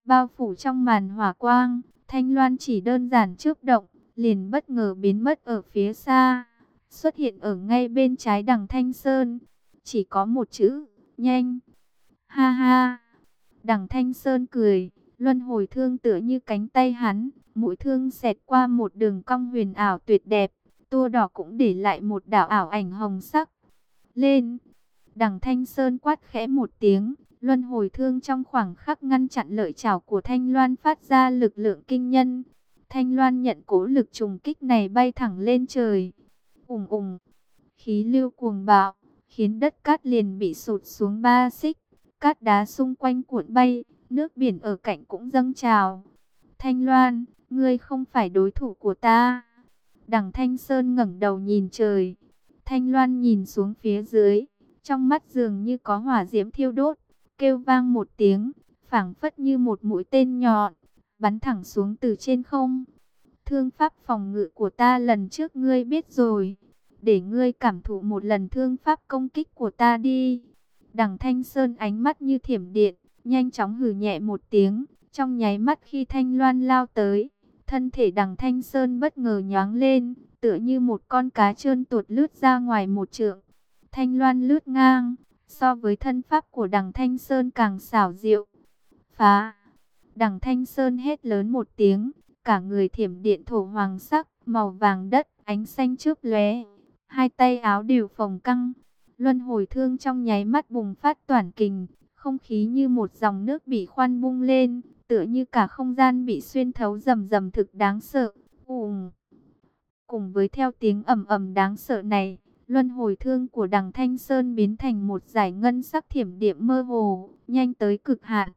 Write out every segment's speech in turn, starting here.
bao phủ trong màn hỏa quang. Thanh loan chỉ đơn giản chớp động, liền bất ngờ biến mất ở phía xa, xuất hiện ở ngay bên trái Đằng Thanh Sơn. Chỉ có một chữ, nhanh. Ha ha. Đằng Thanh Sơn cười, luân hồi thương tựa như cánh tay hắn, mũi thương xẹt qua một đường cong huyền ảo tuyệt đẹp, tua đỏ cũng để lại một đạo ảo ảnh hồng sắc. Lên. Đằng Thanh Sơn quát khẽ một tiếng, luân hồi thương trong khoảng khắc ngăn chặn lợi chảo của Thanh Loan phát ra lực lượng kinh nhân. Thanh Loan nhận cố lực trùng kích này bay thẳng lên trời. Ùng ùng, khí lưu cuồng bạo, khiến đất cát liền bị sụt xuống 3 xích. Cát đá xung quanh cuộn bay, nước biển ở cạnh cũng dâng trào. Thanh Loan, ngươi không phải đối thủ của ta. Đằng Thanh Sơn ngẩng đầu nhìn trời. Thanh Loan nhìn xuống phía dưới, trong mắt dường như có hỏa diễm thiêu đốt, kêu vang một tiếng, phảng phất như một mũi tên nhọn, bắn thẳng xuống từ trên không. Thương pháp phòng ngự của ta lần trước ngươi biết rồi, để ngươi cảm thụ một lần thương pháp công kích của ta đi. Đằng Thanh Sơn ánh mắt như thiểm điện, nhanh chóng hừ nhẹ một tiếng, trong nháy mắt khi Thanh Loan lao tới, thân thể Đằng Thanh Sơn bất ngờ nhoáng lên, tựa như một con cá trơn tuột lướt ra ngoài một trượng. Thanh Loan lướt ngang, so với thân pháp của Đằng Thanh Sơn càng xảo diệu. Phá! Đằng Thanh Sơn hét lớn một tiếng, cả người thiểm điện thổ hoàng sắc, màu vàng đất, ánh xanh chớp lóe, hai tay áo đều phồng căng. Luân hồi thương trong nháy mắt bùng phát toàn kình, không khí như một dòng nước bị khoan bung lên, tựa như cả không gian bị xuyên thấu rầm rầm thực đáng sợ. Cùng với theo tiếng ầm ầm đáng sợ này, luân hồi thương của Đằng Thanh Sơn biến thành một dải ngân sắc thiểm điện mơ hồ, nhanh tới cực hạn.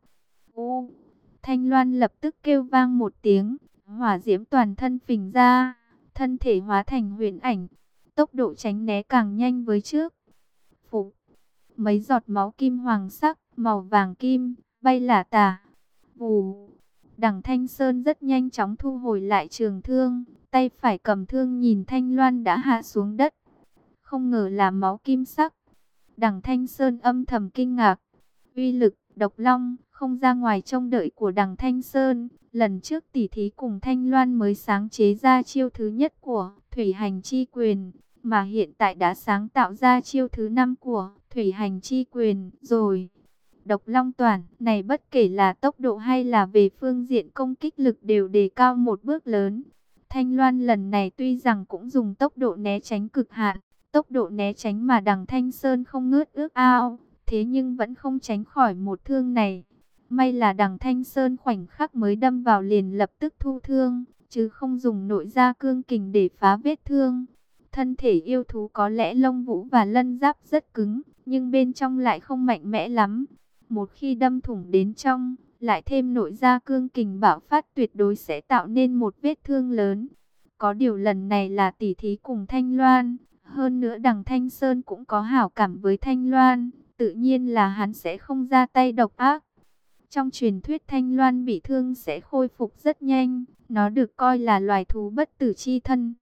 Thanh Loan lập tức kêu vang một tiếng, hỏa diễm toàn thân phình ra, thân thể hóa thành huyền ảnh, tốc độ tránh né càng nhanh với trước. Phục, mấy giọt máu kim hoàng sắc, màu vàng kim, bay lả tả. Vù, Đằng Thanh Sơn rất nhanh chóng thu hồi lại trường thương, tay phải cầm thương nhìn Thanh Loan đã hạ xuống đất. Không ngờ là máu kim sắc. Đằng Thanh Sơn âm thầm kinh ngạc. Uy lực độc long không ra ngoài trông đợi của Đằng Thanh Sơn. Lần trước tỉ thí cùng Thanh Loan mới sáng chế ra chiêu thứ nhất của Thủy Hành Chi Quyền, mà hiện tại đã sáng tạo ra chiêu thứ 5 của Thủy Hành Chi Quyền rồi. Độc long toàn này bất kể là tốc độ hay là về phương diện công kích lực đều đề cao một bước lớn. Thanh Loan lần này tuy rằng cũng dùng tốc độ né tránh cực hạn, tốc độ né tránh mà Đằng Thanh Sơn không ngớt ước ao, thế nhưng vẫn không tránh khỏi một thương này. May là Đằng Thanh Sơn khoảnh khắc mới đâm vào liền lập tức thu thương, chứ không dùng nội gia cương kình để phá vết thương. Thân thể yêu thú có lẽ lông vũ và lân giáp rất cứng, nhưng bên trong lại không mạnh mẽ lắm. Một khi đâm thủng đến trong, lại thêm nội gia cương kình bạo phát tuyệt đối sẽ tạo nên một vết thương lớn. Có điều lần này là tỉ thí cùng Thanh Loan, hơn nữa Đằng Thanh Sơn cũng có hảo cảm với Thanh Loan, tự nhiên là hắn sẽ không ra tay độc ác. Trong truyền thuyết Thanh Loan bị thương sẽ khôi phục rất nhanh, nó được coi là loài thú bất tử chi thân.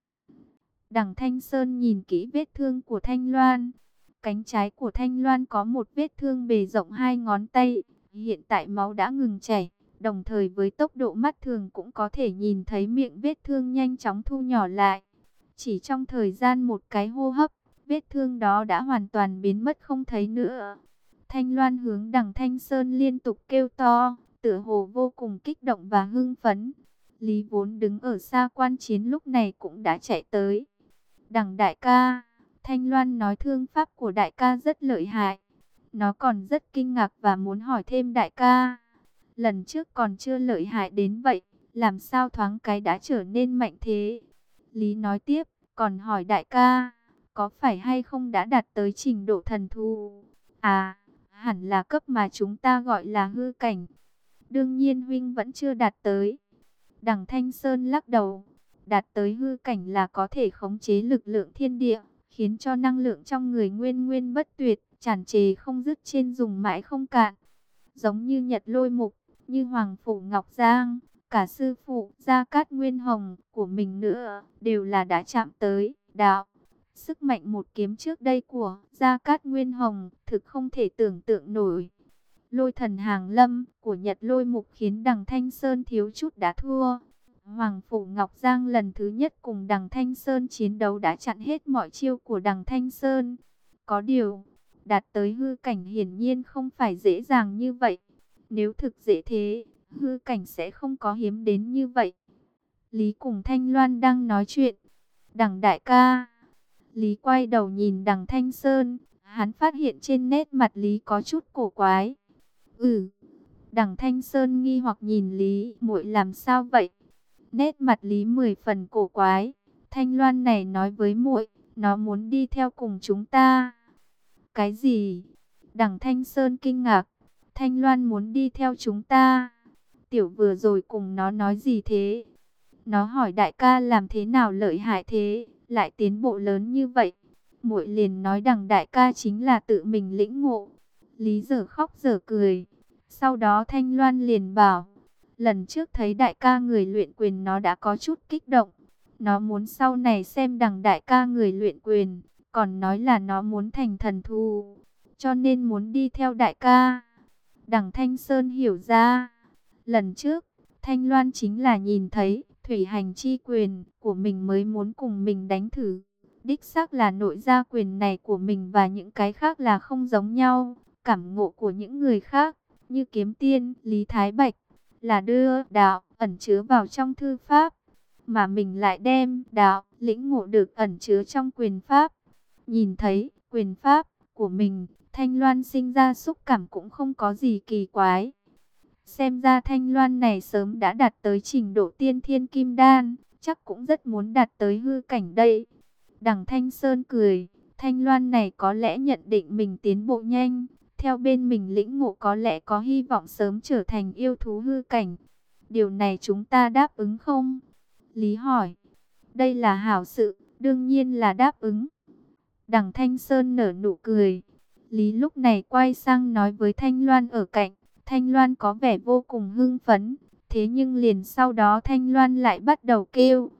Đằng Thanh Sơn nhìn kỹ vết thương của Thanh Loan. Cánh trái của Thanh Loan có một vết thương bề rộng 2 ngón tay, hiện tại máu đã ngừng chảy, đồng thời với tốc độ mắt thường cũng có thể nhìn thấy miệng vết thương nhanh chóng thu nhỏ lại. Chỉ trong thời gian một cái hô hấp, vết thương đó đã hoàn toàn biến mất không thấy nữa. Thanh Loan hướng Đằng Thanh Sơn liên tục kêu to, tựa hồ vô cùng kích động và hưng phấn. Lý vốn đứng ở xa quan chiến lúc này cũng đã chạy tới. Đằng đại ca, Thanh Loan nói thương pháp của đại ca rất lợi hại. Nó còn rất kinh ngạc và muốn hỏi thêm đại ca. Lần trước còn chưa lợi hại đến vậy, làm sao thoáng cái đã trở nên mạnh thế? Lý nói tiếp, còn hỏi đại ca, có phải hay không đã đạt tới trình độ thần thù? À, hẳn là cấp mà chúng ta gọi là hư cảnh. Đương nhiên huynh vẫn chưa đạt tới. Đằng Thanh Sơn lắc đầu, đạt tới hư cảnh là có thể khống chế lực lượng thiên địa, khiến cho năng lượng trong người nguyên nguyên bất tuyệt, tràn trề không dứt trên dùng mãi không cạn. Giống như Nhật Lôi Mục, như Hoàng Phủ Ngọc Giang, cả sư phụ Gia Cát Nguyên Hồng của mình nữa, đều là đã chạm tới đạo. Sức mạnh một kiếm trước đây của Gia Cát Nguyên Hồng thực không thể tưởng tượng nổi. Lôi thần hàng lâm của Nhật Lôi Mục khiến Đằng Thanh Sơn thiếu chút đã thua. Hoàng Phủ Ngọc Giang lần thứ nhất cùng Đằng Thanh Sơn chiến đấu đã chặn hết mọi chiêu của Đằng Thanh Sơn. Có điều, đạt tới hư cảnh hiển nhiên không phải dễ dàng như vậy. Nếu thực dễ thế, hư cảnh sẽ không có hiếm đến như vậy. Lý cùng Thanh Loan đang nói chuyện. Đằng đại ca. Lý quay đầu nhìn Đằng Thanh Sơn. Hắn phát hiện trên nét mặt Lý có chút cổ quái. Đằng Thanh Sơn nghi hoặc nhìn Lý, muội làm sao vậy? Nét mặt Lý 10 phần cổ quái. Thanh Loan này nói với muội, nó muốn đi theo cùng chúng ta. Cái gì? Đằng Thanh Sơn kinh ngạc. Thanh Loan muốn đi theo chúng ta. Tiểu vừa rồi cùng nó nói gì thế? Nó hỏi đại ca làm thế nào lợi hại thế, lại tiến bộ lớn như vậy. Muội liền nói đằng đại ca chính là tự mình lĩnh ngộ. Lý dở khóc dở cười. Sau đó Thanh Loan liền bảo, lần trước thấy đại ca người luyện quyền nó đã có chút kích động. Nó muốn sau này xem đằng đại ca người luyện quyền, còn nói là nó muốn thành thần thú, cho nên muốn đi theo đại ca. Đằng Thanh Sơn hiểu ra, lần trước Thanh Loan chính là nhìn thấy thủy hành chi quyền của mình mới muốn cùng mình đánh thử. Đích xác là nội gia quyền này của mình và những cái khác là không giống nhau. Cảm ngộ của những người khác, như Kiếm Tiên, Lý Thái Bạch, là đưa đạo ẩn chứa vào trong thư pháp, mà mình lại đem đạo lĩnh ngộ được ẩn chứa trong quyền pháp. Nhìn thấy quyền pháp của mình, Thanh Loan sinh ra xúc cảm cũng không có gì kỳ quái. Xem ra Thanh Loan này sớm đã đạt tới trình độ tiên thiên kim đan, chắc cũng rất muốn đạt tới hư cảnh đây. Đằng Thanh Sơn cười, Thanh Loan này có lẽ nhận định mình tiến bộ nhanh, theo bên mình lĩnh ngộ có lẽ có hy vọng sớm trở thành yêu thú hư cảnh. Điều này chúng ta đáp ứng không? Lý hỏi. Đây là hảo sự, đương nhiên là đáp ứng. Đằng Thanh Sơn nở nụ cười. Lý lúc này quay sang nói với Thanh Loan ở cạnh. Thanh Loan có vẻ vô cùng hưng phấn. Thế nhưng liền sau đó Thanh Loan lại bắt đầu kêu.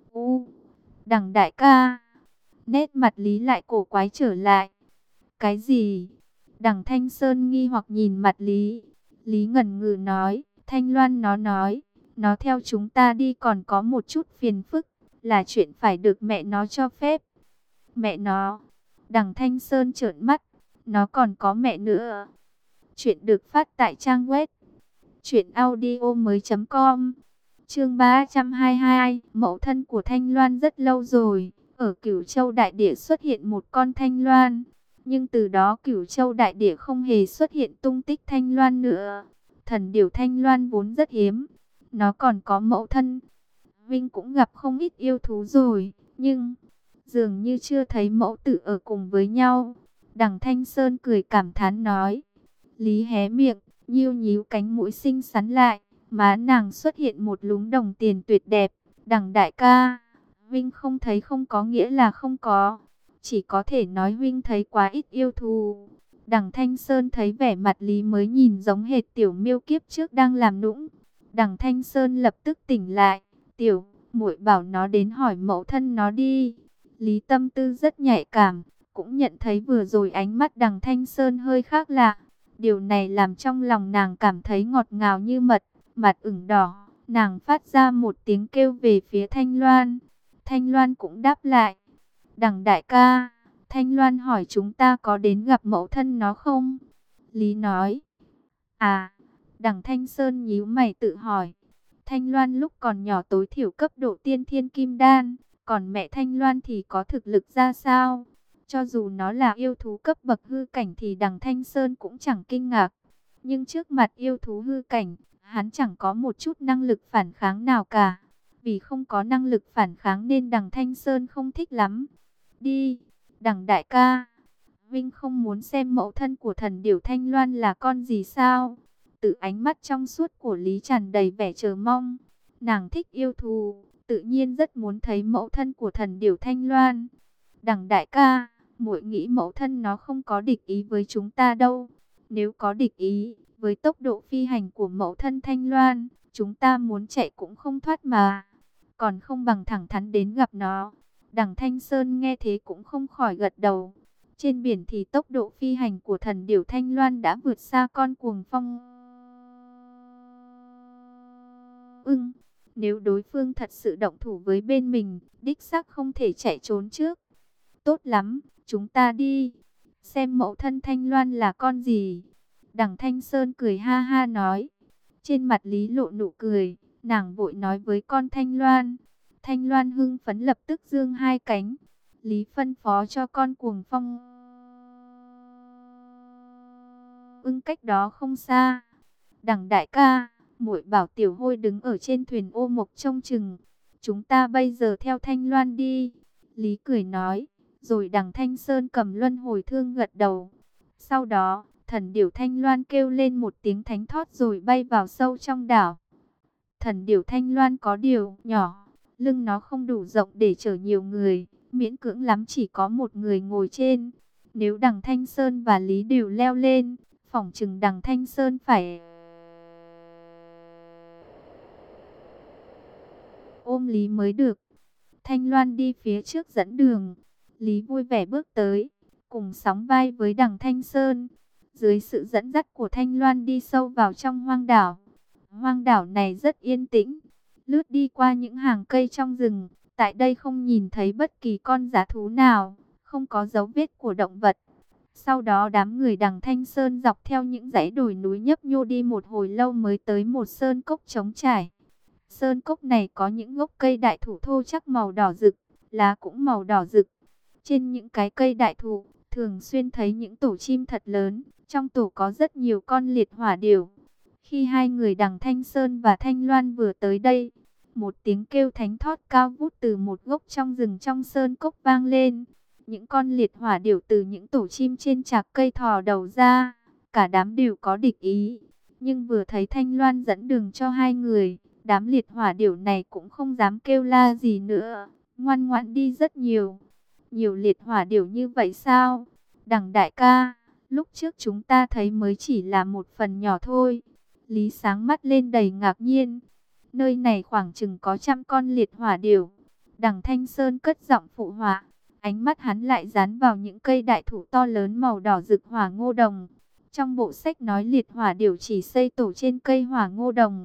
Đằng đại ca. Nét mặt Lý lại cổ quái trở lại. Cái gì? Đằng Thanh Sơn nghi hoặc nhìn mặt Lý. Lý ngần ngừ nói. Thanh Loan nó nói, nó theo chúng ta đi còn có một chút phiền phức, là chuyện phải được mẹ nó cho phép. Mẹ nó? Đằng Thanh Sơn trợn mắt. Nó còn có mẹ nữa. Chuyện được phát tại trang web truyệnaudiomoi.com. Chương 322, mẫu thân của Thanh Loan rất lâu rồi. Ở Cửu Châu Đại Địa xuất hiện một con Thanh Loan, nhưng từ đó Cửu Châu Đại Địa không hề xuất hiện tung tích Thanh Loan nữa. Thần điểu Thanh Loan vốn rất hiếm, nó còn có mẫu thân. Vinh cũng gặp không ít yêu thú rồi, nhưng dường như chưa thấy mẫu tử ở cùng với nhau. Đằng Thanh Sơn cười cảm thán nói. Lý hé miệng, nhíu nhíu cánh mũi xinh xắn lại, má nàng xuất hiện một lúm đồng tiền tuyệt đẹp. Đằng đại ca, Vinh không thấy không có nghĩa là không có, chỉ có thể nói Vinh thấy quá ít yêu thú. Đằng Thanh Sơn thấy vẻ mặt Lý mới nhìn giống hệt tiểu miêu kiếp trước đang làm nũng. Đằng Thanh Sơn lập tức tỉnh lại. Tiểu, muội bảo nó đến hỏi mẫu thân nó đi. Lý tâm tư rất nhạy cảm, cũng nhận thấy vừa rồi ánh mắt đằng Thanh Sơn hơi khác lạ. Điều này làm trong lòng nàng cảm thấy ngọt ngào như mật, mặt ửng đỏ. Nàng phát ra một tiếng kêu về phía Thanh Loan. Thanh Loan cũng đáp lại. Đằng đại ca, Thanh Loan hỏi chúng ta có đến gặp mẫu thân nó không? Lý nói. À, đằng Thanh Sơn nhíu mày tự hỏi. Thanh Loan lúc còn nhỏ tối thiểu cấp độ tiên thiên kim đan, còn mẹ Thanh Loan thì có thực lực ra sao? Cho dù nó là yêu thú cấp bậc hư cảnh thì đằng Thanh Sơn cũng chẳng kinh ngạc. Nhưng trước mặt yêu thú hư cảnh, hắn chẳng có một chút năng lực phản kháng nào cả. Vì không có năng lực phản kháng nên đằng Thanh Sơn không thích lắm. Đi, đằng đại ca. Vinh không muốn xem mẫu thân của thần điểu Thanh Loan là con gì sao? Từ ánh mắt trong suốt của Lý tràn đầy vẻ chờ mong. Nàng thích yêu thú, tự nhiên rất muốn thấy mẫu thân của thần điểu Thanh Loan. Đằng đại ca, muội nghĩ mẫu thân nó không có địch ý với chúng ta đâu. Nếu có địch ý, với tốc độ phi hành của mẫu thân Thanh Loan, chúng ta muốn chạy cũng không thoát mà. Còn không bằng thẳng thắn đến gặp nó. Đằng Thanh Sơn nghe thế cũng không khỏi gật đầu. Trên biển thì tốc độ phi hành của thần điểu Thanh Loan đã vượt xa con cuồng phong ưng. Nếu đối phương thật sự động thủ với bên mình, đích xác không thể chạy trốn trước. Tốt lắm, chúng ta đi. Xem mẫu thân Thanh Loan là con gì. Đằng Thanh Sơn cười ha ha nói. Trên mặt Lý lộ nụ cười, nàng vội nói với con Thanh Loan. Thanh Loan hưng phấn lập tức giương hai cánh. Lý phân phó cho con cuồng phong ưng cách đó không xa. Đằng đại ca, muội bảo Tiểu Hôi đứng ở trên thuyền ô mộc trông chừng. Chúng ta bây giờ theo Thanh Loan đi. Lý cười nói, rồi đằng Thanh Sơn cầm luân hồi thương gật đầu. Sau đó, thần điểu Thanh Loan kêu lên một tiếng thánh thót rồi bay vào sâu trong đảo. Thần điểu Thanh Loan có điều nhỏ, lưng nó không đủ rộng để chở nhiều người, miễn cưỡng lắm chỉ có một người ngồi trên. Nếu đằng Thanh Sơn và Lý đều leo lên, phỏng chừng đằng Thanh Sơn phải ôm Lý mới được. Thanh Loan đi phía trước dẫn đường. Lý vui vẻ bước tới, cùng sóng vai với đằng Thanh Sơn. Dưới sự dẫn dắt của Thanh Loan đi sâu vào trong hoang đảo. Hoang đảo này rất yên tĩnh. Lướt đi qua những hàng cây trong rừng. Tại đây không nhìn thấy bất kỳ con dã thú nào. Không có dấu vết của động vật. Sau đó đám người đằng Thanh Sơn dọc theo những dãy đồi núi nhấp nhô đi một hồi lâu mới tới một sơn cốc trống trải. Sơn cốc này có những gốc cây đại thụ thô chắc màu đỏ rực, lá cũng màu đỏ rực. Trên những cái cây đại thụ, thường xuyên thấy những tổ chim thật lớn, trong tổ có rất nhiều con liệt hỏa điểu. Khi hai người đằng Thanh Sơn và Thanh Loan vừa tới đây, một tiếng kêu thánh thót cao vút từ một gốc trong rừng trong sơn cốc vang lên. Những con liệt hỏa điểu từ những tổ chim trên trạc cây thò đầu ra, cả đám đều có địch ý. Nhưng vừa thấy Thanh Loan dẫn đường cho hai người, đám liệt hỏa điểu này cũng không dám kêu la gì nữa, ngoan ngoãn đi rất nhiều. Nhiều liệt hỏa điểu như vậy sao? Đằng đại ca, lúc trước chúng ta thấy mới chỉ là một phần nhỏ thôi. Lý sáng mắt lên đầy ngạc nhiên. Nơi này khoảng chừng có 100 con liệt hỏa điểu. Đằng Thanh Sơn cất giọng phụ họa. Ánh mắt hắn lại dán vào những cây đại thụ to lớn màu đỏ rực hỏa ngô đồng. Trong bộ sách nói liệt hỏa điểu chỉ xây tổ trên cây hỏa ngô đồng.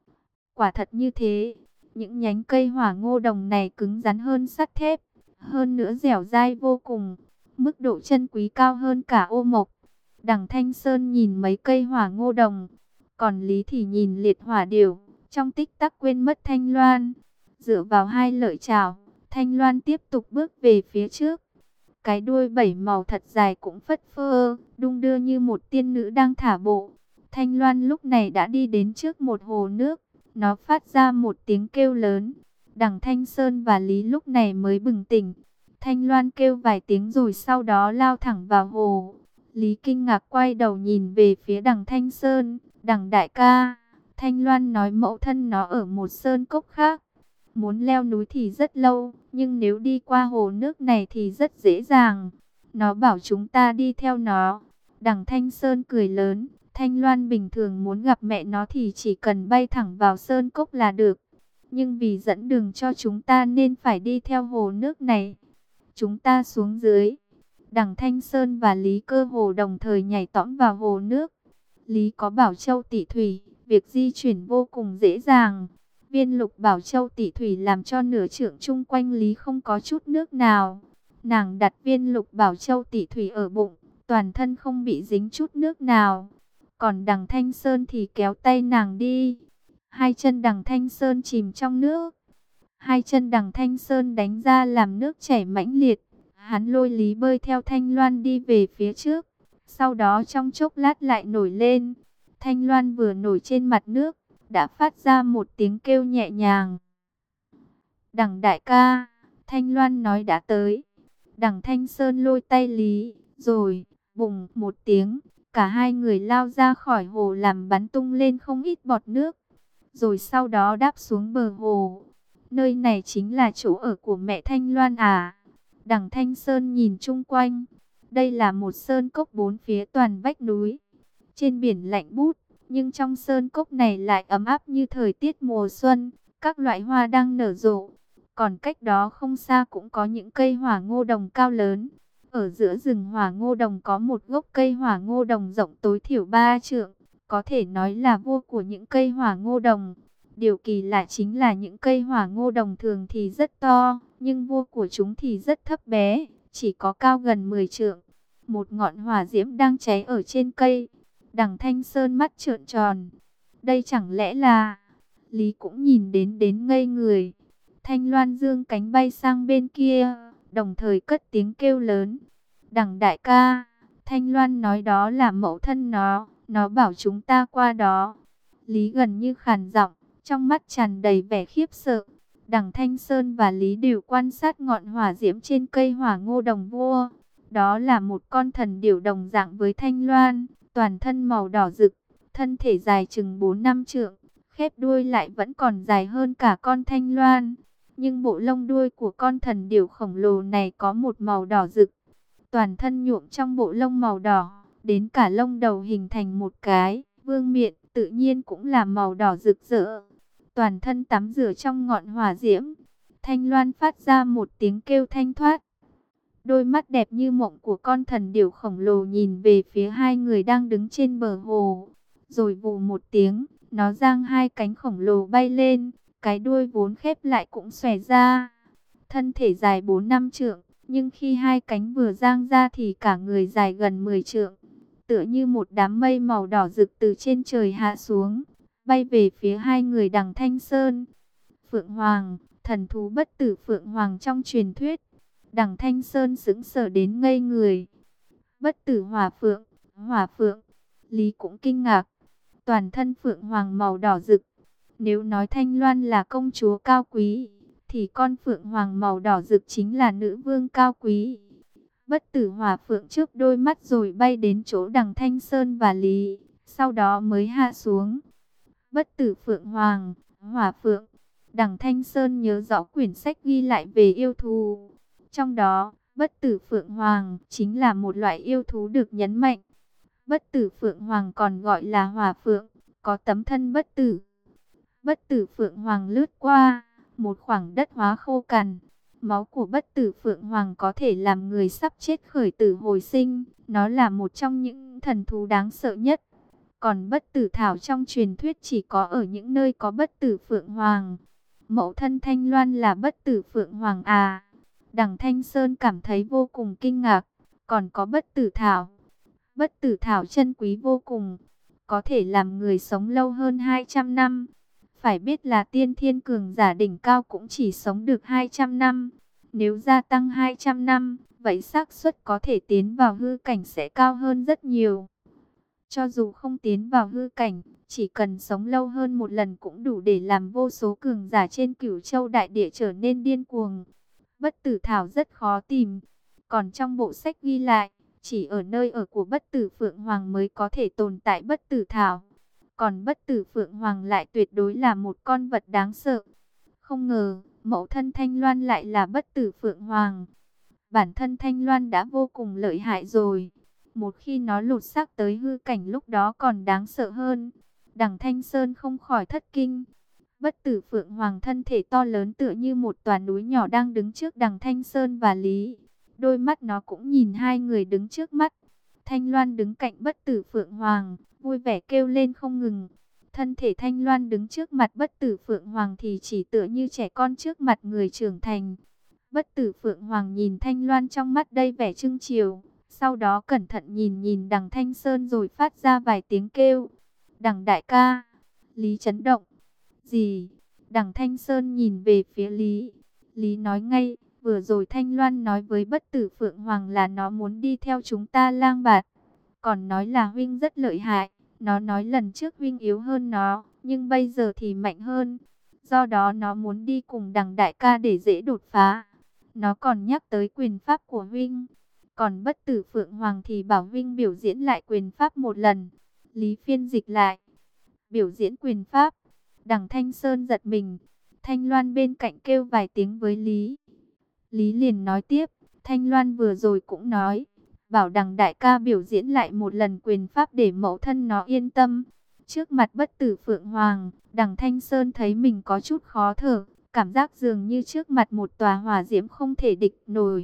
Quả thật như thế, những nhánh cây hỏa ngô đồng này cứng rắn hơn sắt thép, hơn nữa dẻo dai vô cùng, mức độ chân quý cao hơn cả ô mộc. Đằng Thanh Sơn nhìn mấy cây hỏa ngô đồng, còn Lý thì nhìn liệt hỏa điểu, trong tích tắc quên mất Thanh Loan. Dựa vào hai lợi chảo, Thanh Loan tiếp tục bước về phía trước. Cái đuôi 7 màu thật dài cũng phất phơ, đung đưa như một tiên nữ đang thả bộ. Thanh Loan lúc này đã đi đến trước một hồ nước. Nó phát ra một tiếng kêu lớn. Đằng Thanh Sơn và Lý lúc này mới bừng tỉnh. Thanh Loan kêu vài tiếng rồi sau đó lao thẳng vào hồ. Lý kinh ngạc quay đầu nhìn về phía đằng Thanh Sơn. Đằng đại ca, Thanh Loan nói mẫu thân nó ở một sơn cốc khác. Muốn leo núi thì rất lâu, nhưng nếu đi qua hồ nước này thì rất dễ dàng. Nó bảo chúng ta đi theo nó. Đằng Thanh Sơn cười lớn. Thanh Loan bình thường muốn gặp mẹ nó thì chỉ cần bay thẳng vào sơn cốc là được. Nhưng vì dẫn đường cho chúng ta nên phải đi theo hồ nước này. Chúng ta xuống dưới. Đằng Thanh Sơn và Lý cơ hồ đồng thời nhảy tõm vào hồ nước. Lý có Bảo Châu Tỷ Thủy, việc di chuyển vô cùng dễ dàng. Viên lục Bảo Châu Tỷ Thủy làm cho nửa trượng chung quanh Lý không có chút nước nào. Nàng đặt viên lục Bảo Châu Tỷ Thủy ở bụng, toàn thân không bị dính chút nước nào. Còn đằng Thanh Sơn thì kéo tay nàng đi. Hai chân đằng Thanh Sơn chìm trong nước. Hai chân đằng Thanh Sơn đánh ra làm nước chảy mãnh liệt. Hắn lôi Lý bơi theo Thanh Loan đi về phía trước. Sau đó trong chốc lát lại nổi lên. Thanh Loan vừa nổi trên mặt nước, đã phát ra một tiếng kêu nhẹ nhàng. Đằng đại ca, Thanh Loan nói đã tới. Đằng Thanh Sơn lôi tay Lý, rồi, bùng một tiếng. Cả hai người lao ra khỏi hồ làm bắn tung lên không ít bọt nước. Rồi sau đó đáp xuống bờ hồ. Nơi này chính là chỗ ở của mẹ Thanh Loan à? Đằng Thanh Sơn nhìn chung quanh. Đây là một sơn cốc bốn phía toàn vách núi. Trên biển lạnh bút, nhưng trong sơn cốc này lại ấm áp như thời tiết mùa xuân. Các loại hoa đang nở rộ. Còn cách đó không xa cũng có những cây hỏa ngô đồng cao lớn. Ở giữa rừng hỏa ngô đồng có một gốc cây hỏa ngô đồng rộng tối thiểu 3 trượng, có thể nói là vua của những cây hỏa ngô đồng. Điều kỳ lạ chính là những cây hỏa ngô đồng thường thì rất to, nhưng vua của chúng thì rất thấp bé, chỉ có cao gần 10 trượng. Một ngọn hỏa diễm đang cháy ở trên cây. Đằng Thanh Sơn mắt trợn tròn. Đây chẳng lẽ là... Lý cũng nhìn đến ngây người. Thanh Loan dương cánh bay sang bên kia, đồng thời cất tiếng kêu lớn. Đằng đại ca, Thanh Loan nói đó là mẫu thân nó bảo chúng ta qua đó. Lý gần như khàn giọng, trong mắt tràn đầy vẻ khiếp sợ. Đằng Thanh Sơn và Lý đều quan sát ngọn hỏa diễm trên cây hỏa ngô đồng vua. Đó là một con thần điểu đồng dạng với Thanh Loan, toàn thân màu đỏ rực, thân thể dài chừng 4-5 trượng, khép đuôi lại vẫn còn dài hơn cả con Thanh Loan. Nhưng bộ lông đuôi của con thần điểu khổng lồ này có một màu đỏ rực, toàn thân nhuộm trong bộ lông màu đỏ, đến cả lông đầu hình thành một cái vương miện, tự nhiên cũng là màu đỏ rực rỡ. Toàn thân tắm rửa trong ngọn hỏa diễm. Thanh Loan phát ra một tiếng kêu thanh thoát. Đôi mắt đẹp như mộng của con thần điểu khổng lồ nhìn về phía hai người đang đứng trên bờ hồ. Rồi vù một tiếng, nó giang hai cánh khổng lồ bay lên, cái đuôi vốn khép lại cũng xòe ra. Thân thể dài 4-5 trượng, nhưng khi hai cánh vừa giang ra thì cả người dài gần 10 trượng. Tựa như một đám mây màu đỏ rực từ trên trời hạ xuống, bay về phía hai người đằng Thanh Sơn. Phượng Hoàng, thần thú bất tử Phượng Hoàng trong truyền thuyết. Đằng Thanh Sơn sững sờ đến ngây người. Bất tử hỏa phượng, hỏa phượng. Lý cũng kinh ngạc. Toàn thân Phượng Hoàng màu đỏ rực. Nếu nói Thanh Loan là công chúa cao quý, thì con Phượng Hoàng màu đỏ rực chính là nữ vương cao quý. Bất tử hỏa phượng trước đôi mắt rồi bay đến chỗ đằng Thanh Sơn và Lý, sau đó mới hạ xuống. Bất tử Phượng Hoàng, hỏa phượng. Đằng Thanh Sơn nhớ rõ quyển sách ghi lại về yêu thú. Trong đó, bất tử Phượng Hoàng chính là một loại yêu thú được nhấn mạnh. Bất tử Phượng Hoàng còn gọi là hỏa phượng, có tấm thân bất tử. Bất tử Phượng Hoàng lướt qua một khoảng đất hóa khô cằn. Máu của bất tử Phượng Hoàng có thể làm người sắp chết khởi tử hồi sinh. Nó là một trong những thần thú đáng sợ nhất. Còn bất tử thảo trong truyền thuyết chỉ có ở những nơi có bất tử Phượng Hoàng. Mẫu thân Thanh Loan là bất tử Phượng Hoàng à? Đằng Thanh Sơn cảm thấy vô cùng kinh ngạc. Còn có bất tử thảo. Bất tử thảo chân quý vô cùng, có thể làm người sống lâu hơn 200 năm. Phải biết là tiên thiên cường giả đỉnh cao cũng chỉ sống được 200 năm. Nếu gia tăng 200 năm, vậy xác suất có thể tiến vào hư cảnh sẽ cao hơn rất nhiều. Cho dù không tiến vào hư cảnh, chỉ cần sống lâu hơn một lần cũng đủ để làm vô số cường giả trên Cửu Châu đại địa trở nên điên cuồng. Bất tử thảo rất khó tìm. Còn trong bộ sách ghi lại, chỉ ở nơi ở của bất tử Phượng Hoàng mới có thể tồn tại bất tử thảo. Còn bất tử Phượng Hoàng lại tuyệt đối là một con vật đáng sợ. Không ngờ, mẫu thân Thanh Loan lại là bất tử Phượng Hoàng. Bản thân Thanh Loan đã vô cùng lợi hại rồi. Một khi nó lột xác tới hư cảnh lúc đó còn đáng sợ hơn. Đằng Thanh Sơn không khỏi thất kinh. Bất tử Phượng Hoàng thân thể to lớn tựa như một tòa núi nhỏ đang đứng trước đằng Thanh Sơn và Lý. Đôi mắt nó cũng nhìn hai người đứng trước mắt. Thanh Loan đứng cạnh bất tử Phượng Hoàng, vui vẻ kêu lên không ngừng. Thân thể Thanh Loan đứng trước mặt bất tử Phượng Hoàng thì chỉ tựa như trẻ con trước mặt người trưởng thành. Bất tử Phượng Hoàng nhìn Thanh Loan trong mắt đầy vẻ trưng chiều. Sau đó cẩn thận nhìn đằng Thanh Sơn rồi phát ra vài tiếng kêu. Đằng đại ca. Lý chấn động. Gì? Đằng Thanh Sơn nhìn về phía Lý. Lý nói ngay. Vừa rồi Thanh Loan nói với bất tử Phượng Hoàng là nó muốn đi theo chúng ta lang bạt. Còn nói là huynh rất lợi hại. Nó nói lần trước huynh yếu hơn nó, nhưng bây giờ thì mạnh hơn. Do đó nó muốn đi cùng đằng đại ca để dễ đột phá. Nó còn nhắc tới quyền pháp của huynh. Còn bất tử Phượng Hoàng thì bảo huynh biểu diễn lại quyền pháp một lần. Lý phiên dịch lại. Biểu diễn quyền pháp. Đằng Thanh Sơn giật mình. Thanh Loan bên cạnh kêu vài tiếng với Lý. Lý liền nói tiếp, Thanh Loan vừa rồi cũng nói, bảo đằng đại ca biểu diễn lại một lần quyền pháp để mẫu thân nó yên tâm. Trước mặt bất tử Phượng Hoàng, đằng Thanh Sơn thấy mình có chút khó thở, cảm giác dường như trước mặt một tòa hỏa diễm không thể địch nổi.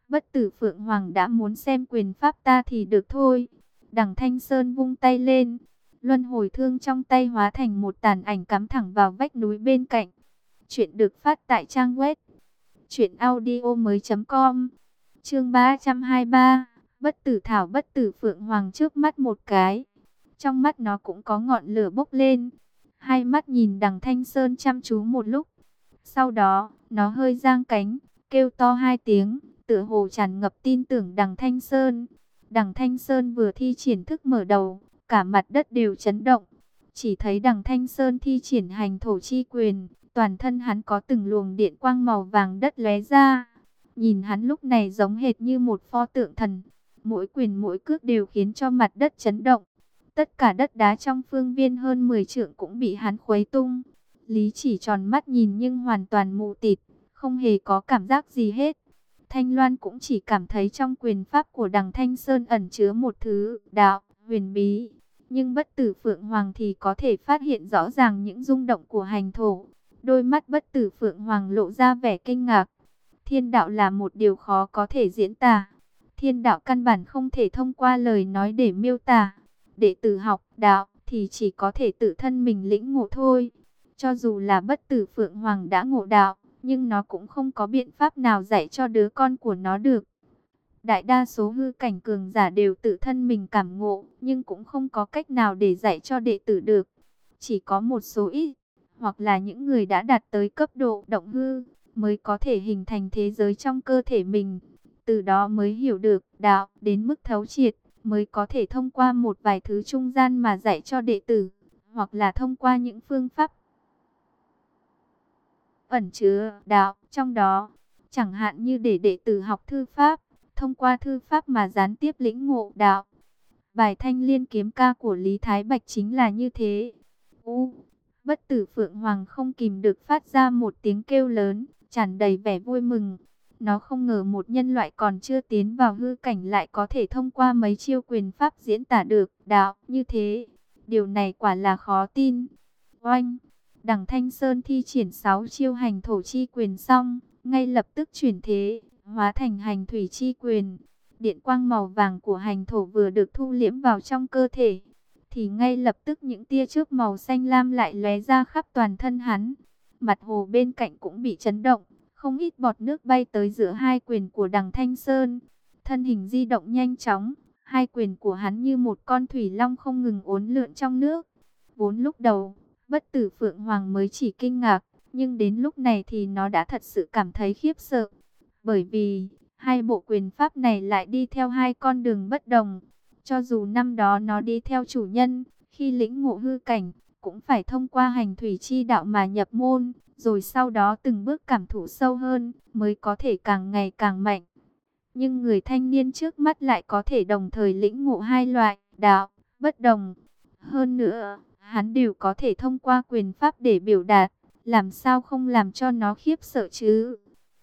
Bất Tử Phượng Hoàng đã muốn xem quyền pháp ta thì được thôi. Đằng Thanh Sơn vung tay lên, luân hồi thương trong tay hóa thành một tàn ảnh cắm thẳng vào vách núi bên cạnh. Chuyện được phát tại trang web truyệnaudiomoi.com. Chương 323. Bất Tử Thảo. Bất Tử Phượng Hoàng trước mắt một cái, trong mắt nó cũng có ngọn lửa bốc lên. Hai mắt nhìn đằng Thanh Sơn chăm chú một lúc. Sau đó, nó hơi giang cánh, kêu to hai tiếng, tựa hồ tràn ngập tin tưởng đằng Thanh Sơn. Đằng Thanh Sơn vừa thi triển thức mở đầu, cả mặt đất đều chấn động. Chỉ thấy đằng Thanh Sơn thi triển hành thổ chi quyền, toàn thân hắn có từng luồng điện quang màu vàng đất lóe ra. Nhìn hắn lúc này giống hệt như một pho tượng thần. Mỗi quyền mỗi cước đều khiến cho mặt đất chấn động. Tất cả đất đá trong phương viên hơn 10 trượng cũng bị hắn khuấy tung. Lý Chỉ tròn mắt nhìn nhưng hoàn toàn mù tịt, không hề có cảm giác gì hết. Thanh Loan cũng chỉ cảm thấy trong quyền pháp của đằng Thanh Sơn ẩn chứa một thứ đạo huyền bí. Nhưng Bất Tử Phượng Hoàng thì có thể phát hiện rõ ràng những rung động của hành thổ. Đôi mắt Bất Tử Phượng Hoàng lộ ra vẻ kinh ngạc. Thiên đạo là một điều khó có thể diễn tả. Thiên đạo căn bản không thể thông qua lời nói để miêu tả. Đệ tử học đạo thì chỉ có thể tự thân mình lĩnh ngộ thôi. Cho dù là Bất Tử Phượng Hoàng đã ngộ đạo, nhưng nó cũng không có biện pháp nào dạy cho đứa con của nó được. Đại đa số hư cảnh cường giả đều tự thân mình cảm ngộ, nhưng cũng không có cách nào để dạy cho đệ tử được. Chỉ có một số ít, hoặc là những người đã đạt tới cấp độ động hư, mới có thể hình thành thế giới trong cơ thể mình. Từ đó mới hiểu được đạo đến mức thấu triệt, mới có thể thông qua một vài thứ trung gian mà dạy cho đệ tử, hoặc là thông qua những phương pháp ẩn chứa đạo trong đó. Chẳng hạn như để đệ tử học thư pháp, thông qua thư pháp mà gián tiếp lĩnh ngộ đạo. Bài Thanh Liên kiếm ca của Lý Thái Bạch chính là như thế. Bất Tử Phượng Hoàng không kìm được phát ra một tiếng kêu lớn, tràn đầy vẻ vui mừng. Nó không ngờ một nhân loại còn chưa tiến vào hư cảnh lại có thể thông qua mấy chiêu quyền pháp diễn tả được đạo như thế. Điều này quả là khó tin. Oanh! Đằng Thanh Sơn thi triển 6 chiêu hành thổ chi quyền xong, ngay lập tức chuyển thế, hóa thành hành thủy chi quyền. Điện quang màu vàng của hành thổ vừa được thu liễm vào trong cơ thể, thì ngay lập tức những tia chớp màu xanh lam lại lóe ra khắp toàn thân hắn. Mặt hồ bên cạnh cũng bị chấn động, không ít bọt nước bay tới giữa hai quyền của đằng Thanh Sơn. Thân hình di động nhanh chóng, hai quyền của hắn như một con thủy long không ngừng uốn lượn trong nước. Vốn lúc đầu, Bất Tử Phượng Hoàng mới chỉ kinh ngạc, nhưng đến lúc này thì nó đã thật sự cảm thấy khiếp sợ. Bởi vì, hai bộ quyền pháp này lại đi theo hai con đường bất đồng. Cho dù năm đó nó đi theo chủ nhân, khi lĩnh ngộ hư cảnh, cũng phải thông qua hành thủy chi đạo mà nhập môn, rồi sau đó từng bước cảm thụ sâu hơn, mới có thể càng ngày càng mạnh. Nhưng người thanh niên trước mắt lại có thể đồng thời lĩnh ngộ hai loại đạo bất đồng. Hơn nữa, hắn đều có thể thông qua quyền pháp để biểu đạt, làm sao không làm cho nó khiếp sợ chứ.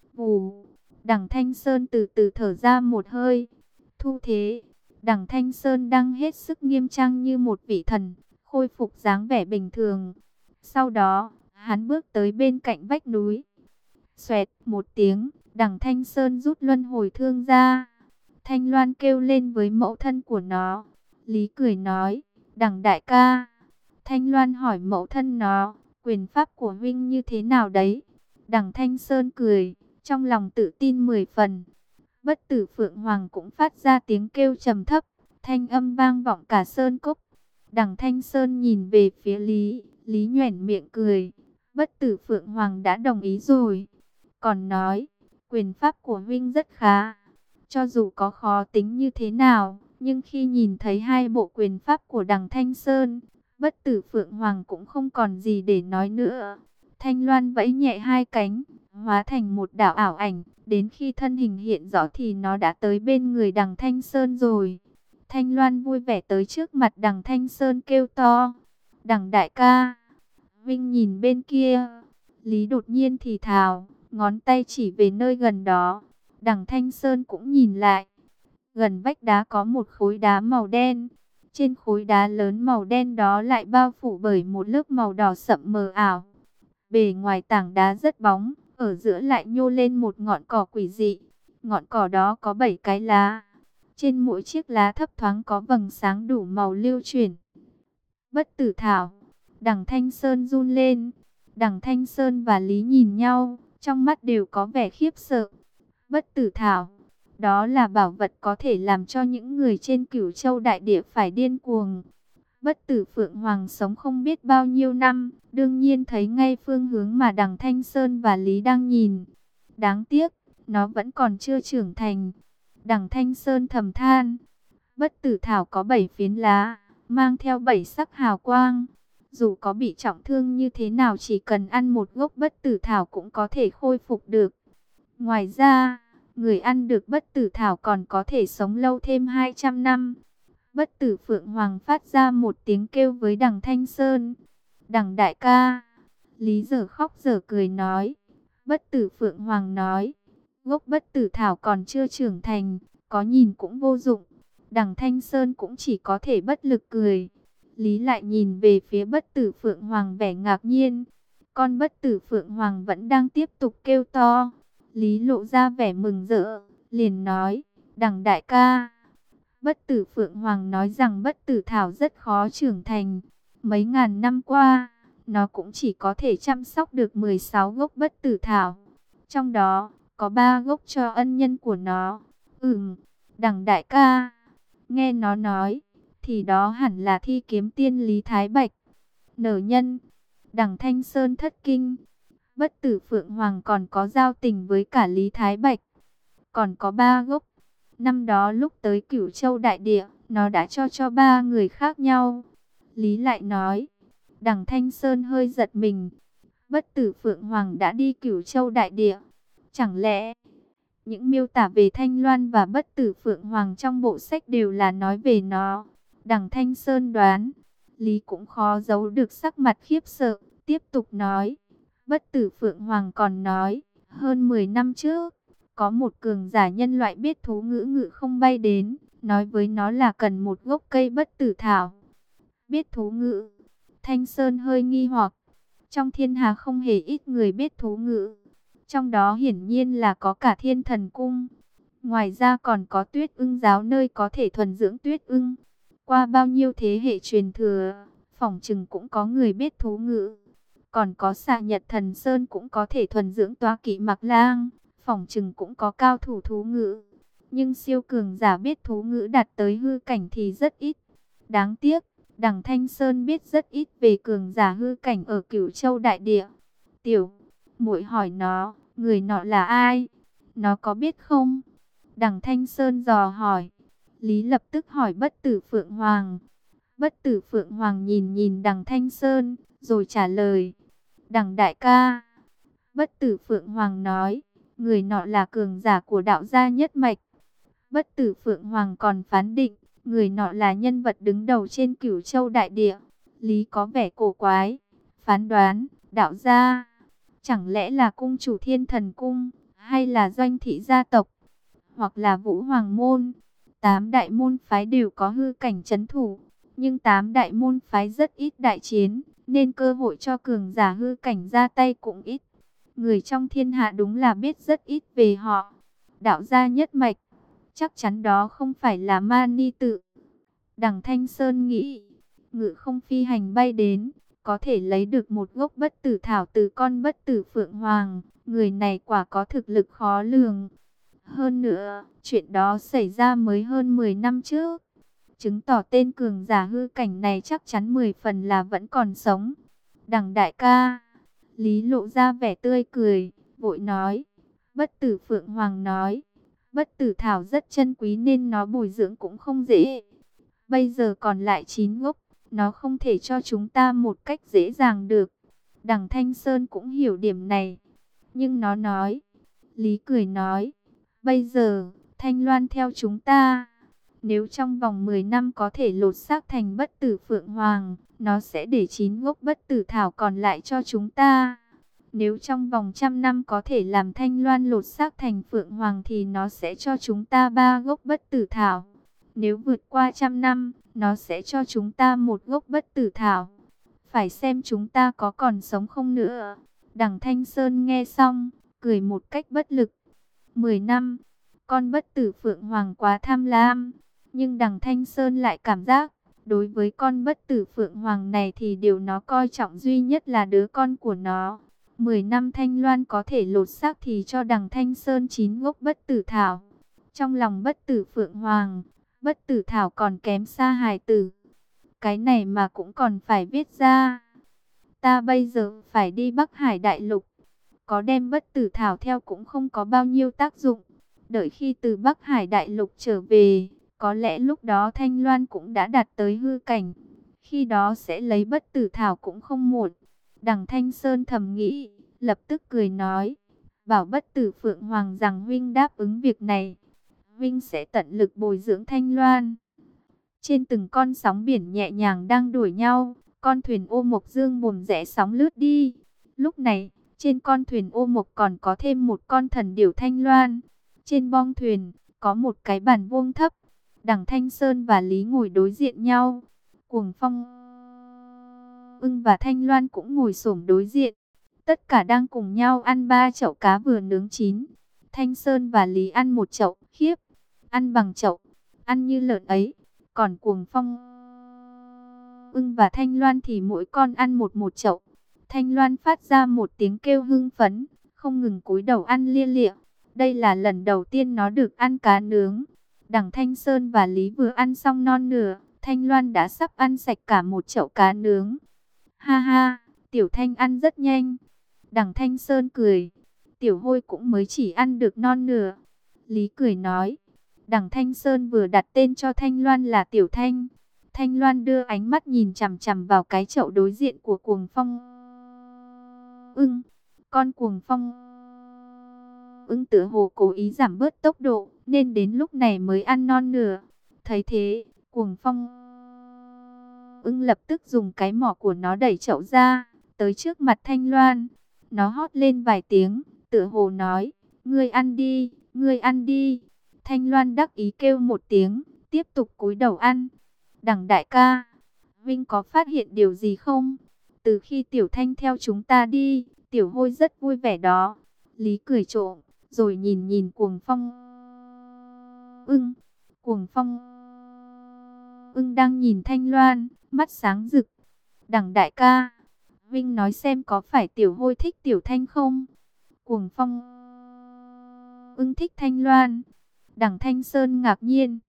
Vù, đằng Thanh Sơn từ từ thở ra một hơi. Thu thế, đằng Thanh Sơn đang hết sức nghiêm trang như một vị thần, khôi phục dáng vẻ bình thường. Sau đó, hắn bước tới bên cạnh vách núi. Xoẹt một tiếng, đằng Thanh Sơn rút luân hồi thương ra. Thanh Loan kêu lên với mẫu thân của nó. Lý cười nói, đằng đại ca. Thanh Loan hỏi mẫu thân nó, quyền pháp của huynh như thế nào đấy? Đằng Thanh Sơn cười, trong lòng tự tin 10 phần. Bất Tử Phượng Hoàng cũng phát ra tiếng kêu trầm thấp, thanh âm vang vọng cả sơn cốc. Đằng Thanh Sơn nhìn về phía Lý, Lý nhoẻn miệng cười. Bất Tử Phượng Hoàng đã đồng ý rồi. Còn nói, quyền pháp của huynh rất khá. Cho dù có khó tính như thế nào, nhưng khi nhìn thấy hai bộ quyền pháp của đằng Thanh Sơn, Bất Tử Phượng Hoàng cũng không còn gì để nói nữa. Thanh Loan vẫy nhẹ hai cánh, hóa thành một đạo ảo ảnh. Đến khi thân hình hiện rõ thì nó đã tới bên người đằng Thanh Sơn rồi. Thanh Loan vui vẻ tới trước mặt đằng Thanh Sơn kêu to. Đằng đại ca, Vinh nhìn bên kia. Lý đột nhiên thì thào, ngón tay chỉ về nơi gần đó. Đằng Thanh Sơn cũng nhìn lại. Gần vách đá có một khối đá màu đen. Trên khối đá lớn màu đen đó lại bao phủ bởi một lớp màu đỏ sậm mờ ảo. Bề ngoài tảng đá rất bóng, ở giữa lại nhô lên một ngọn cỏ quỷ dị. Ngọn cỏ đó có 7 cái lá. Trên mỗi chiếc lá thấp thoáng có vầng sáng đủ màu lưu chuyển. Bất tử thảo. Đằng Thanh Sơn run lên. Đằng Thanh Sơn và Lý nhìn nhau, trong mắt đều có vẻ khiếp sợ. Bất tử thảo. Đó là bảo vật có thể làm cho những người trên Cửu Châu đại địa phải điên cuồng. Bất tử Phượng Hoàng sống không biết bao nhiêu năm, đương nhiên thấy ngay phương hướng mà đằng Thanh Sơn và Lý đang nhìn. Đáng tiếc, nó vẫn còn chưa trưởng thành. Đằng Thanh Sơn thầm than. Bất tử thảo có 7 phiến lá, mang theo 7 sắc hào quang. Dù có bị trọng thương như thế nào, chỉ cần ăn một gốc bất tử thảo cũng có thể khôi phục được. Ngoài ra, người ăn được bất tử thảo còn có thể sống lâu thêm 200 năm. Bất tử Phượng Hoàng phát ra một tiếng kêu với đằng Thanh Sơn. Đằng đại ca. Lý giờ khóc giờ cười nói. Bất tử Phượng Hoàng nói. Gốc bất tử thảo còn chưa trưởng thành, có nhìn cũng vô dụng. Đằng Thanh Sơn cũng chỉ có thể bất lực cười. Lý lại nhìn về phía bất tử Phượng Hoàng vẻ ngạc nhiên. Con bất tử Phượng Hoàng vẫn đang tiếp tục kêu to. Lý lộ ra vẻ mừng rỡ, liền nói. Đằng đại ca. Bất tử Phượng Hoàng nói rằng bất tử thảo rất khó trưởng thành. Mấy ngàn năm qua, nó cũng chỉ có thể chăm sóc được 16 gốc bất tử thảo. Trong đó, có 3 gốc cho ân nhân của nó. Đằng đại ca. Nghe nó nói, thì đó hẳn là Thi Kiếm Tiên Lý Thái Bạch. Nở nhân. Đằng Thanh Sơn thất kinh. Bất tử Phượng Hoàng còn có giao tình với cả Lý Thái Bạch. Còn có 3 gốc. Năm đó lúc tới Cửu Châu đại địa, nó đã cho 3 người khác nhau. Lý lại nói. Đằng Thanh Sơn hơi giật mình. Bất tử Phượng Hoàng đã đi Cửu Châu đại địa. Chẳng lẽ những miêu tả về Thanh Loan và bất tử Phượng Hoàng trong bộ sách đều là nói về nó? Đằng Thanh Sơn đoán. Lý cũng khó giấu được sắc mặt khiếp sợ, tiếp tục nói. Bất tử Phượng Hoàng còn nói, hơn 10 năm trước, có một cường giả nhân loại biết thú ngữ ngự không bay đến, nói với nó là cần một gốc cây bất tử thảo. Biết thú ngữ. Thanh Sơn hơi nghi hoặc. Trong thiên hà không hề ít người biết thú ngữ. Trong đó hiển nhiên là có cả Thiên Thần Cung. Ngoài ra còn có Tuyết Ưng giáo nơi có thể thuần dưỡng tuyết ưng. Qua bao nhiêu thế hệ truyền thừa, phỏng chừng cũng có người biết thú ngữ. Còn có Xạ Nhật Thần Sơn cũng có thể thuần dưỡng Toa Kỵ Mạc Lang, phỏng chừng cũng có cao thủ thú ngữ. Nhưng siêu cường giả biết thú ngữ đạt tới hư cảnh thì rất ít. Đáng tiếc, đằng Thanh Sơn biết rất ít về cường giả hư cảnh ở Cửu Châu đại địa. Tiểu muội hỏi nó, người nọ là ai? Nó có biết không? Đằng Thanh Sơn dò hỏi. Lý lập tức hỏi bất tử Phượng Hoàng. Bất tử Phượng Hoàng nhìn nhìn đằng Thanh Sơn, rồi trả lời. Đằng đại ca. Bất tử Phượng Hoàng nói, người nọ là cường giả của đạo gia nhất mạch. Bất tử Phượng Hoàng còn phán định, người nọ là nhân vật đứng đầu trên Cửu Châu đại địa. Lý có vẻ cổ quái. Phán đoán, đạo gia. Chẳng lẽ là cung chủ Thiên Thần Cung, hay là doanh thị gia tộc, hoặc là Vũ Hoàng Môn? 8 đại môn phái đều có hư cảnh trấn thủ, nhưng 8 đại môn phái rất ít đại chiến, nên cơ hội cho cường giả hư cảnh ra tay cũng ít. Người trong thiên hạ đúng là biết rất ít về họ. Đạo gia nhất mạch, chắc chắn đó không phải là Ma Ni Tự. Đằng Thanh Sơn nghĩ, ngự không phi hành bay đến, có thể lấy được một gốc bất tử thảo từ con bất tử Phượng Hoàng. Người này quả có thực lực khó lường. Hơn nữa, chuyện đó xảy ra mới hơn 10 năm trước, chứng tỏ tên cường giả hư cảnh này chắc chắn 10 phần là vẫn còn sống. Đằng đại ca. Lý lộ ra vẻ tươi cười, vội nói. Bất tử Phượng Hoàng nói, bất tử thảo rất chân quý nên nó bồi dưỡng cũng không dễ. Bây giờ còn lại 9 gốc, nó không thể cho chúng ta một cách dễ dàng được. Đằng Thanh Sơn cũng hiểu điểm này, nhưng nó nói. Lý cười nói, bây giờ, Thanh Loan theo chúng ta. Nếu trong vòng 10 năm có thể lột xác thành bất tử Phượng Hoàng, nó sẽ để 9 gốc bất tử thảo còn lại cho chúng ta. Nếu trong vòng 100 năm có thể làm Thanh Loan lột xác thành Phượng Hoàng thì nó sẽ cho chúng ta 3 gốc bất tử thảo. Nếu vượt qua 100 năm, nó sẽ cho chúng ta một gốc bất tử thảo. Phải xem chúng ta có còn sống không nữa. Đằng Thanh Sơn nghe xong, cười một cách bất lực. 10 năm, Con bất tử Phượng Hoàng quá tham lam, nhưng đằng Thanh Sơn lại cảm giác, đối với con bất tử Phượng Hoàng này thì điều nó coi trọng duy nhất là đứa con của nó. 10 năm Thanh Loan có thể lột xác thì cho đằng Thanh Sơn 9 gốc bất tử thảo. Trong lòng bất tử Phượng Hoàng, bất tử thảo còn kém xa hài tử. Cái này mà cũng còn phải viết ra. Ta bây giờ phải đi Bắc Hải Đại Lục. Có đem bất tử thảo theo cũng không có bao nhiêu tác dụng. Đợi khi từ Bắc Hải Đại Lục trở về, có lẽ lúc đó Thanh Loan cũng đã đạt tới hư cảnh. Khi đó sẽ lấy bất tử thảo cũng không muộn. Đằng Thanh Sơn thầm nghĩ, lập tức cười nói. Bảo bất tử Phượng Hoàng rằng huynh đáp ứng việc này. Huynh sẽ tận lực bồi dưỡng Thanh Loan. Trên từng con sóng biển nhẹ nhàng đang đuổi nhau, con thuyền ô mộc dương mồm rẽ sóng lướt đi. Lúc này, trên con thuyền ô mộc còn có thêm một con thần điểu Thanh Loan. Trên bong thuyền, có một cái bàn vuông thấp. Đằng Thanh Sơn và Lý ngồi đối diện nhau. Cuồng Phong, Ưng và Thanh Loan cũng ngồi xổm đối diện. Tất cả đang cùng nhau ăn 3 chậu cá vừa nướng chín. Thanh Sơn và Lý ăn một chậu, khiếp, ăn bằng chậu, ăn như lợn ấy. Còn Cuồng Phong, Ưng và Thanh Loan thì mỗi con ăn một chậu. Thanh Loan phát ra một tiếng kêu hưng phấn, không ngừng cúi đầu ăn lia lịa. Đây là lần đầu tiên nó được ăn cá nướng. Đằng Thanh Sơn và Lý vừa ăn xong non nửa, Thanh Loan đã sắp ăn sạch cả một chậu cá nướng. Ha ha, Tiểu Thanh ăn rất nhanh. Đằng Thanh Sơn cười, Tiểu Hôi cũng mới chỉ ăn được non nửa. Lý cười nói, đằng Thanh Sơn vừa đặt tên cho Thanh Loan là Tiểu Thanh. Thanh Loan đưa ánh mắt nhìn chằm chằm vào cái chậu đối diện của Cuồng Phong, Ưng. Con Cuồng Phong, Ưng tựa hồ cố ý giảm bớt tốc độ, nên đến lúc này mới ăn non nửa. Thấy thế, Cuồng Phong, Ưng lập tức dùng cái mỏ của nó đẩy chậu ra, tới trước mặt Thanh Loan. Nó hót lên vài tiếng, tựa hồ nói, ngươi ăn đi, ngươi ăn đi. Thanh Loan đắc ý kêu một tiếng, tiếp tục cúi đầu ăn. Đằng đại ca, Vinh có phát hiện điều gì không? Từ khi Tiểu Thanh theo chúng ta đi, Tiểu Hôi rất vui vẻ đó. Lý cười trộm, rồi nhìn nhìn Cuồng Phong, Ưng. Cuồng Phong, Ưng đang nhìn Thanh Loan, mắt sáng rực. Đằng đại ca, Vinh nói xem có phải Tiểu Hôi thích Tiểu Thanh không? Cuồng Phong, Ưng thích Thanh Loan. Đằng Thanh Sơn ngạc nhiên,